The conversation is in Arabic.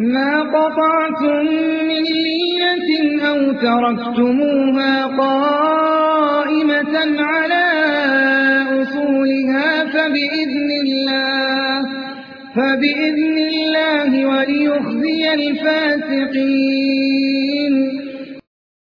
ما قطعتم من لينة أو تركتموها قائمة على أصولها فبإذن الله وليخزي الفاسقين.